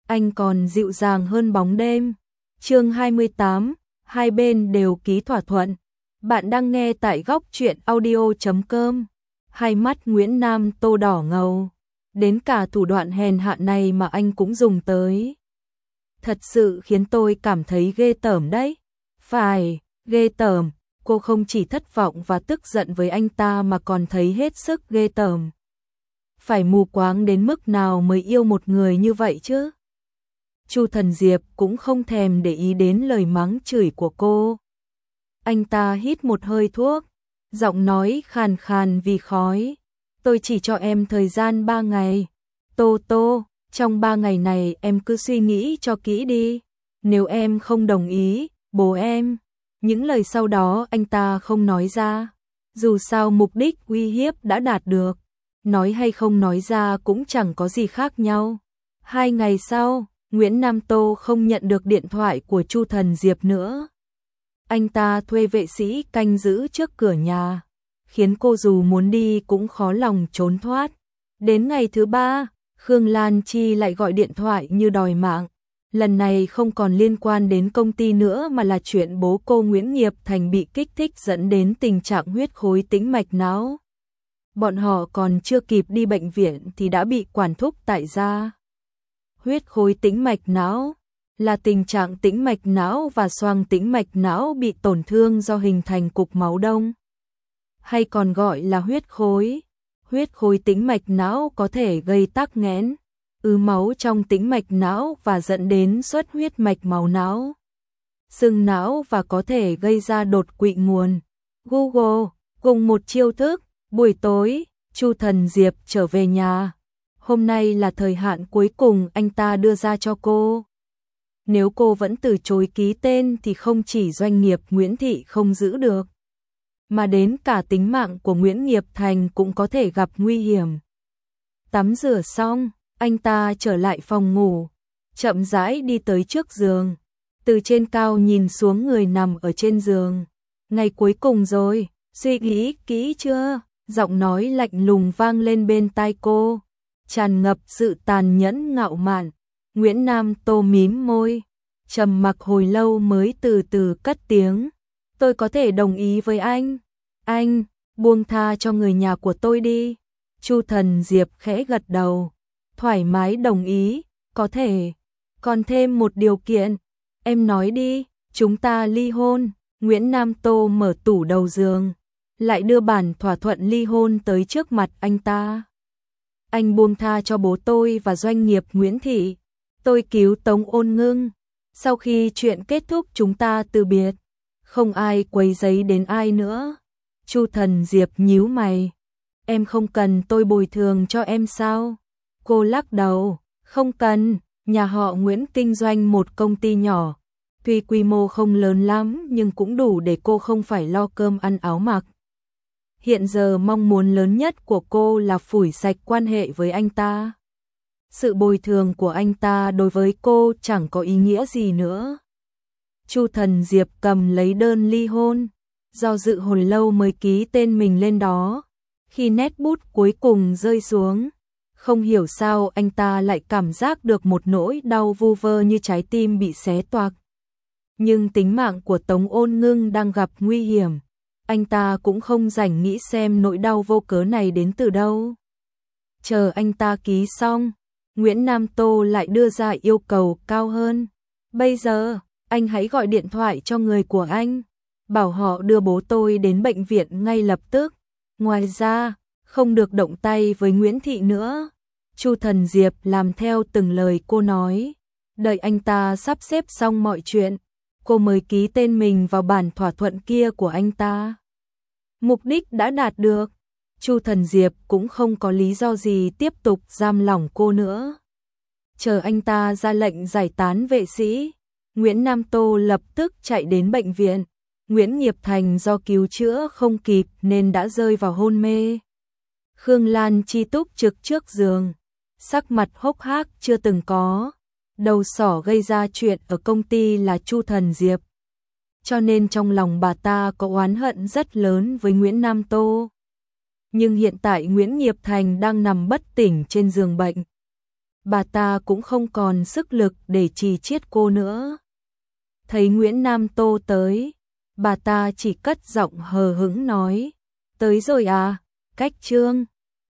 anh còn dịu dàng hơn bóng đêm. Chương 28, hai bên đều ký thỏa thuận. Bạn đang nghe tại góc truyện audio.com. Hai mắt Nguyễn Nam Tô đỏ ngầu, đến cả thủ đoạn hèn hạ này mà anh cũng dùng tới. Thật sự khiến tôi cảm thấy ghê tởm đấy. Phải, ghê tởm, cô không chỉ thất vọng và tức giận với anh ta mà còn thấy hết sức ghê tởm. Phải mù quáng đến mức nào mới yêu một người như vậy chứ? Chu Thần Diệp cũng không thèm để ý đến lời mắng chửi của cô. Anh ta hít một hơi thuốc, giọng nói khàn khàn vì khói. Tôi chỉ cho em thời gian 3 ngày. Tô Tô, trong 3 ngày này em cứ suy nghĩ cho kỹ đi. Nếu em không đồng ý, bố em. Những lời sau đó anh ta không nói ra. Dù sao mục đích uy hiếp đã đạt được. Nói hay không nói ra cũng chẳng có gì khác nhau. 2 ngày sau, Nguyễn Nam Tô không nhận được điện thoại của Chu Thần Diệp nữa. Anh ta thuê vệ sĩ canh giữ trước cửa nhà, khiến cô dù muốn đi cũng khó lòng trốn thoát. Đến ngày thứ 3, Khương Lan Chi lại gọi điện thoại như đòi mạng. Lần này không còn liên quan đến công ty nữa mà là chuyện bố cô Nguyễn Nghiệp Thành bị kích thích dẫn đến tình trạng huyết khối tĩnh mạch não. Bọn họ còn chưa kịp đi bệnh viện thì đã bị quản thúc tại gia. Huyết khối tĩnh mạch não là tình trạng tĩnh mạch não và xoang tĩnh mạch não bị tổn thương do hình thành cục máu đông, hay còn gọi là huyết khối. Huyết khối tĩnh mạch não có thể gây tắc nghẽn, ứ máu trong tĩnh mạch não và dẫn đến xuất huyết mạch máu não, sưng não và có thể gây ra đột quỵ nguồn. Google, cùng một chiêu thức, buổi tối, Chu Thần Diệp trở về nhà. Hôm nay là thời hạn cuối cùng anh ta đưa ra cho cô. Nếu cô vẫn từ chối ký tên thì không chỉ doanh nghiệp Nguyễn Thị không giữ được, mà đến cả tính mạng của Nguyễn Nghiệp Thành cũng có thể gặp nguy hiểm. Tắm rửa xong, anh ta trở lại phòng ngủ, chậm rãi đi tới trước giường, từ trên cao nhìn xuống người nằm ở trên giường. Ngày cuối cùng rồi, suy nghĩ kỹ chưa? Giọng nói lạnh lùng vang lên bên tai cô, tràn ngập sự tàn nhẫn ngạo mạn. Nguyễn Nam Tô mím môi, trầm mặc hồi lâu mới từ từ cất tiếng. Tôi có thể đồng ý với anh buông tha cho người nhà của tôi đi. Chu Thần Diệp khẽ gật đầu, thoải mái đồng ý, có thể. Còn thêm một điều kiện, em nói đi, chúng ta ly hôn. Nguyễn Nam Tô mở tủ đầu giường, lại đưa bản thỏa thuận ly hôn tới trước mặt anh ta. Anh buông tha cho bố tôi và doanh nghiệp Nguyễn Thị. Tôi cứu Tống Ôn Ngưng. Sau khi chuyện kết thúc chúng ta từ biệt. Không ai quấy rầy đến ai nữa. Chu Thần Diệp nhíu mày. Em không cần tôi bồi thường cho em sao? Cô lắc đầu. Không cần, nhà họ Nguyễn kinh doanh một công ty nhỏ. Tuy quy mô không lớn lắm nhưng cũng đủ để cô không phải lo cơm ăn áo mặc. Hiện giờ mong muốn lớn nhất của cô là phủi sạch quan hệ với anh ta. Sự bồi thường của anh ta đối với cô chẳng có ý nghĩa gì nữa. Chu Thần Diệp cầm lấy đơn ly hôn, do dự hồi lâu mới ký tên mình lên đó. Khi nét bút cuối cùng rơi xuống, không hiểu sao anh ta lại cảm giác được một nỗi đau vu vơ như trái tim bị xé toạc. Nhưng tính mạng của Tống Ôn Ngưng đang gặp nguy hiểm. Anh ta cũng không rảnh nghĩ xem nỗi đau vô cớ này đến từ đâu. Chờ anh ta ký xong, Nguyễn Nam Tô lại đưa ra yêu cầu cao hơn. Bây giờ, anh hãy gọi điện thoại cho người của anh, bảo họ đưa bố tôi đến bệnh viện ngay lập tức. Ngoài ra, không được động tay với Nguyễn Thị nữa. Chu Thần Diệp làm theo từng lời cô nói. Đợi anh ta sắp xếp xong mọi chuyện, cô mới ký tên mình vào bản thỏa thuận kia của anh ta. Mục đích đã đạt được, Chu Thần Diệp cũng không có lý do gì tiếp tục giam lỏng cô nữa. Chờ anh ta ra lệnh giải tán vệ sĩ, Nguyễn Nam Tô lập tức chạy đến bệnh viện. Nguyễn Nghiệp Thành do cứu chữa không kịp nên đã rơi vào hôn mê. Khương Lan Chi túc trực trước giường, sắc mặt hốc hác chưa từng có. Đầu sỏ gây ra chuyện ở công ty là Chu Thần Diệp, cho nên trong lòng bà ta có oán hận rất lớn với Nguyễn Nam Tô. Nhưng hiện tại Nguyễn Nghiệp Thành đang nằm bất tỉnh trên giường bệnh. bà ta cũng không còn sức lực để trì chiết cô nữa. Thấy Nguyễn Nam Tô tới, bà ta chỉ cất giọng hờ hững nói, tới rồi à, Cách Trương.